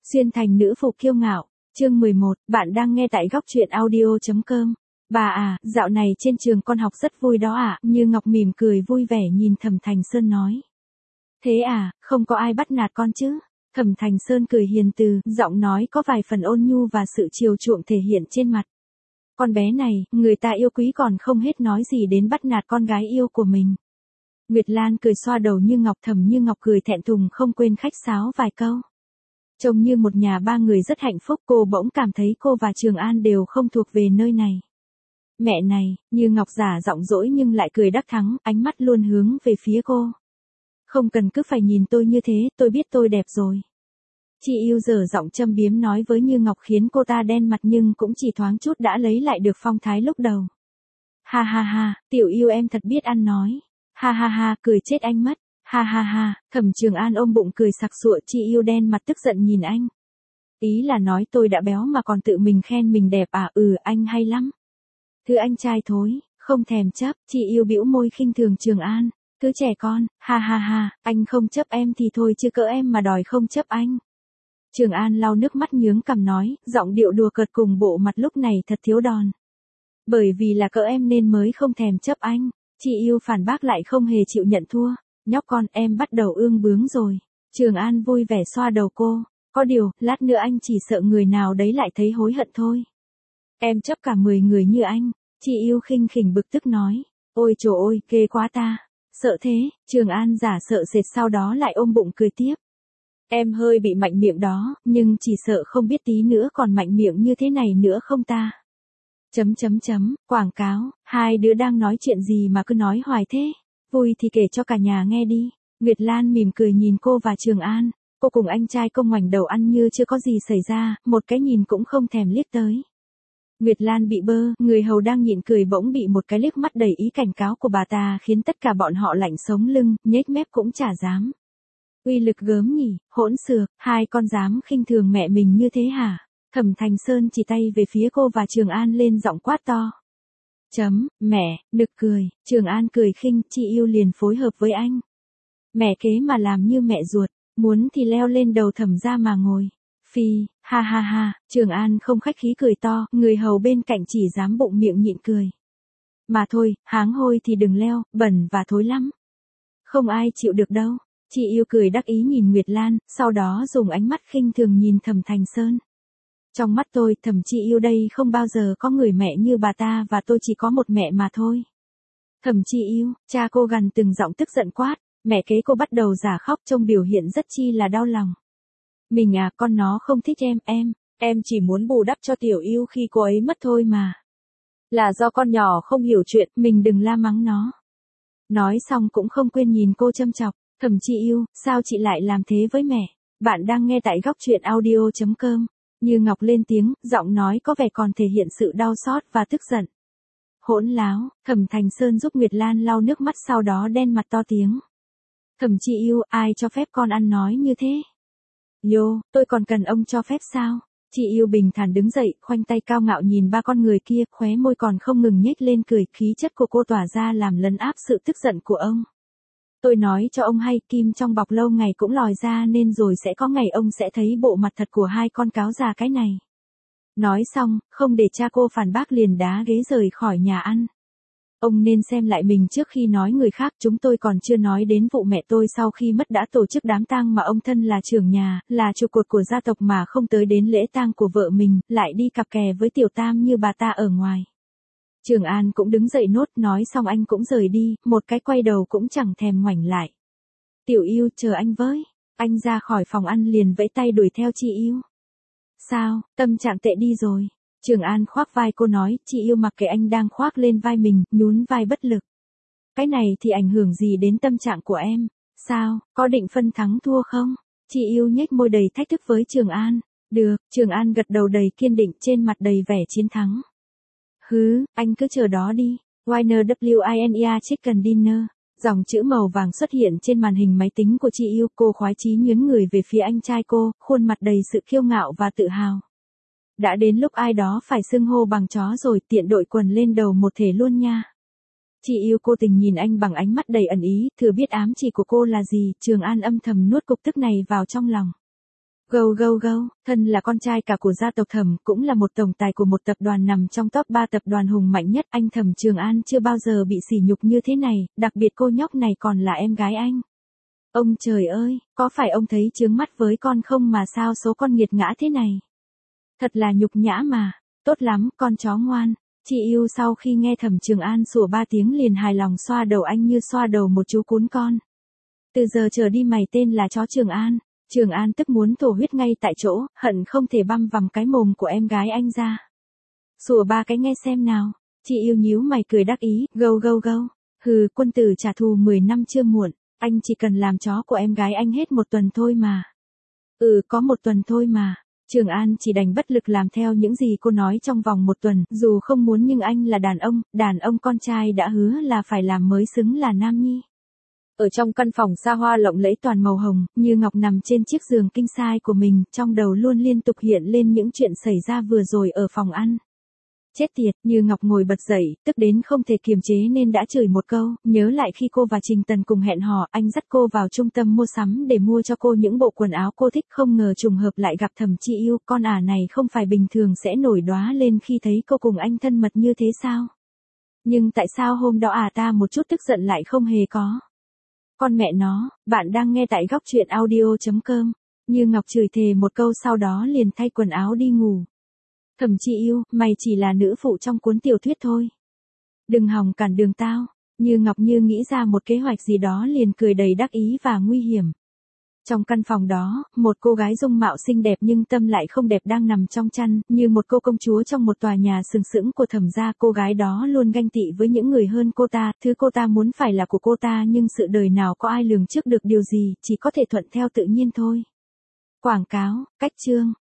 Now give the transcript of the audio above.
Xuyên thành nữ phụ kiêu ngạo, chương 11, bạn đang nghe tại góc truyện audio.com. Bà à, dạo này trên trường con học rất vui đó ạ, Như Ngọc mỉm cười vui vẻ nhìn Thẩm Thành Sơn nói. Thế à, không có ai bắt nạt con chứ? Thẩm Thành Sơn cười hiền từ, giọng nói có vài phần ôn nhu và sự chiều chuộng thể hiện trên mặt. Con bé này, người ta yêu quý còn không hết nói gì đến bắt nạt con gái yêu của mình. Nguyệt Lan cười xoa đầu Như Ngọc, Như Ngọc cười thẹn thùng không quên khách sáo vài câu. Trông như một nhà ba người rất hạnh phúc, cô bỗng cảm thấy cô và Trường An đều không thuộc về nơi này. Mẹ này, Như Ngọc giả giọng dỗi nhưng lại cười đắc thắng, ánh mắt luôn hướng về phía cô. Không cần cứ phải nhìn tôi như thế, tôi biết tôi đẹp rồi. Chị yêu dở giọng châm biếm nói với Như Ngọc khiến cô ta đen mặt nhưng cũng chỉ thoáng chút đã lấy lại được phong thái lúc đầu. Ha ha ha, tiểu yêu em thật biết ăn nói. Ha ha ha, cười chết anh mất. Ha ha ha, Thẩm Trường An ôm bụng cười sặc sụa, chị yêu đen mặt tức giận nhìn anh. Ý là nói tôi đã béo mà còn tự mình khen mình đẹp à? Anh hay lắm. Thứ anh trai thối, không thèm chấp, chị yêu bĩu môi khinh thường Trường An. Thứ trẻ con, ha ha ha, anh không chấp em thì thôi chứ cỡ em mà đòi không chấp anh. Trường An lau nước mắt nhướng cằm nói, giọng điệu đùa cợt cùng bộ mặt lúc này thật thiếu đòn. Bởi vì là cỡ em nên mới không thèm chấp anh. Chị yêu phản bác lại không hề chịu nhận thua. Nhóc con, em bắt đầu ương bướng rồi. Trường An vui vẻ xoa đầu cô. Có điều, lát nữa anh chỉ sợ người nào đấy lại thấy hối hận thôi. Em chấp cả 10 người như anh. Chị yêu khinh khỉnh bực tức nói. Ôi trời ơi, ghê quá ta. Sợ thế, Trường An giả sợ sệt sau đó lại ôm bụng cười tiếp. Em hơi bị mạnh miệng đó, nhưng chỉ sợ không biết tí nữa còn mạnh miệng như thế này nữa không ta. Quảng cáo, hai đứa đang nói chuyện gì mà cứ nói hoài thế. Vui thì kể cho cả nhà nghe đi. Nguyệt Lan mỉm cười nhìn cô và Trường An. Cô cùng anh trai cô ngoảnh đầu ăn như chưa có gì xảy ra, một cái nhìn cũng không thèm liếc tới. Nguyệt Lan bị bơ, người hầu đang nhịn cười bỗng bị một cái liếc mắt đầy ý cảnh cáo của bà ta khiến tất cả bọn họ lạnh sống lưng, nhếch mép cũng chả dám. Uy lực gớm nhỉ, hỗn xược, hai con dám khinh thường mẹ mình như thế hả? Thẩm Thành Sơn chỉ tay về phía cô và Trường An lên giọng quát to. Mẹ, nực cười, Trường An cười khinh, chị yêu liền phối hợp với anh. Mẹ kế mà làm như mẹ ruột, muốn thì leo lên đầu Thẩm ra mà ngồi. Phi, ha ha ha, Trường An không khách khí cười to, người hầu bên cạnh chỉ dám bụng miệng nhịn cười. Mà thôi, háng hôi thì đừng leo, bẩn và thối lắm. Không ai chịu được đâu. Chị yêu cười đắc ý nhìn Nguyệt Lan, sau đó dùng ánh mắt khinh thường nhìn Thẩm Thành Sơn. Trong mắt tôi, Thẩm chị yêu đây không bao giờ có người mẹ như bà ta và tôi chỉ có một mẹ mà thôi. Thẩm chị yêu, cha cô gằn từng giọng tức giận quát, mẹ kế cô bắt đầu giả khóc trông biểu hiện rất chi là đau lòng. Mình à, con nó không thích em chỉ muốn bù đắp cho tiểu yêu khi cô ấy mất thôi mà. Là do con nhỏ không hiểu chuyện, mình đừng la mắng nó. Nói xong cũng không quên nhìn cô châm chọc. Thẩm chị yêu, sao chị lại làm thế với mẹ? Bạn đang nghe tại góc truyện audio.com. Như Ngọc lên tiếng, giọng nói có vẻ còn thể hiện sự đau xót và tức giận. Hỗn láo, Thẩm Thành Sơn giúp Nguyệt Lan lau nước mắt sau đó đen mặt to tiếng. Thẩm chị yêu, ai cho phép con ăn nói như thế? Tôi còn cần ông cho phép sao? Chị yêu bình thản đứng dậy, khoanh tay cao ngạo nhìn ba con người kia, khóe môi còn không ngừng nhếch lên cười, khí chất của cô tỏa ra làm lấn áp sự tức giận của ông. Tôi nói cho ông hay, kim trong bọc lâu ngày cũng lòi ra nên rồi sẽ có ngày ông sẽ thấy bộ mặt thật của hai con cáo già cái này. Nói xong, không để cha cô phản bác liền đá ghế rời khỏi nhà ăn. Ông nên xem lại mình trước khi nói người khác, chúng tôi còn chưa nói đến vụ mẹ tôi sau khi mất đã tổ chức đám tang mà ông thân là trưởng nhà, là trụ cột của gia tộc mà không tới đến lễ tang của vợ mình, lại đi cặp kè với tiểu tam như bà ta ở ngoài. Trường An cũng đứng dậy nốt, nói xong anh cũng rời đi, một cái quay đầu cũng chẳng thèm ngoảnh lại. Tiểu yêu, chờ anh với. Anh ra khỏi phòng ăn liền vẫy tay đuổi theo chị yêu. Sao, tâm trạng tệ đi rồi. Trường An khoác vai cô nói, chị yêu mặc kệ anh đang khoác lên vai mình, nhún vai bất lực. Cái này thì ảnh hưởng gì đến tâm trạng của em? Sao, có định phân thắng thua không? Chị yêu nhếch môi đầy thách thức với Trường An. Được, Trường An gật đầu đầy kiên định trên mặt đầy vẻ chiến thắng. Anh cứ chờ đó đi. Wiener WINER Chicken Dinner. Dòng chữ màu vàng xuất hiện trên màn hình máy tính của chị yêu, cô khoái chí nhướng người về phía anh trai cô, khuôn mặt đầy sự kiêu ngạo và tự hào. Đã đến lúc ai đó phải xưng hô bằng chó rồi, tiện đội quần lên đầu một thể luôn nha. Chị yêu cô tình nhìn anh bằng ánh mắt đầy ẩn ý, thừa biết ám chỉ của cô là gì, Trường An âm thầm nuốt cục tức này vào trong lòng. Gâu gâu gâu, thân là con trai cả của gia tộc Thẩm, cũng là một tổng tài của một tập đoàn nằm trong top 3 tập đoàn hùng mạnh nhất, anh Thẩm Trường An chưa bao giờ bị sỉ nhục như thế này, đặc biệt cô nhóc này còn là em gái anh. Ông trời ơi, có phải ông thấy chướng mắt với con không mà sao số con nghiệt ngã thế này? Thật là nhục nhã mà, tốt lắm, con chó ngoan. Chị yêu sau khi nghe Thẩm Trường An sủa 3 tiếng liền hài lòng xoa đầu anh như xoa đầu một chú cún con. Từ giờ trở đi mày tên là chó Trường An. Trường An tức muốn thổ huyết ngay tại chỗ, hận không thể băm vằm cái mồm của em gái anh ra. Sủa 3 cái nghe xem nào. Chị yêu nhíu mày cười đắc ý, gâu gâu gâu. Hừ, quân tử trả thù 10 năm chưa muộn, anh chỉ cần làm chó của em gái anh hết 1 tuần thôi mà. Có 1 tuần thôi mà. Trường An chỉ đành bất lực làm theo những gì cô nói trong vòng 1 tuần, dù không muốn nhưng anh là đàn ông con trai đã hứa là phải làm mới xứng là nam nhi. Ở trong căn phòng xa hoa lộng lẫy toàn màu hồng, Như Ngọc nằm trên chiếc giường king size của mình, trong đầu luôn liên tục hiện lên những chuyện xảy ra vừa rồi ở phòng ăn. Chết tiệt, Như Ngọc ngồi bật dậy, tức đến không thể kiềm chế nên đã chửi một câu, nhớ lại khi cô và Trình Tần cùng hẹn hò, anh dắt cô vào trung tâm mua sắm để mua cho cô những bộ quần áo cô thích, không ngờ trùng hợp lại gặp Thẩm Chi Yêu, con ả này không phải bình thường sẽ nổi đóa lên khi thấy cô cùng anh thân mật như thế sao? Nhưng tại sao hôm đó ta một chút tức giận lại không hề có? Con mẹ nó, bạn đang nghe tại góc truyện audio.com. Như Ngọc chửi thề một câu sau đó liền thay quần áo đi ngủ. Thẩm Chi Yêu, mày chỉ là nữ phụ trong cuốn tiểu thuyết thôi. Đừng hòng cản đường tao. Như Ngọc như nghĩ ra một kế hoạch gì đó liền cười đầy đắc ý và nguy hiểm. Trong căn phòng đó, một cô gái dung mạo xinh đẹp nhưng tâm lại không đẹp đang nằm trong chăn, như một cô công chúa trong một tòa nhà sừng sững của Thẩm gia. Cô gái đó luôn ganh tị với những người hơn cô ta, thứ cô ta muốn phải là của cô ta nhưng sự đời nào có ai lường trước được điều gì, chỉ có thể thuận theo tự nhiên thôi. Quảng cáo, cách chương.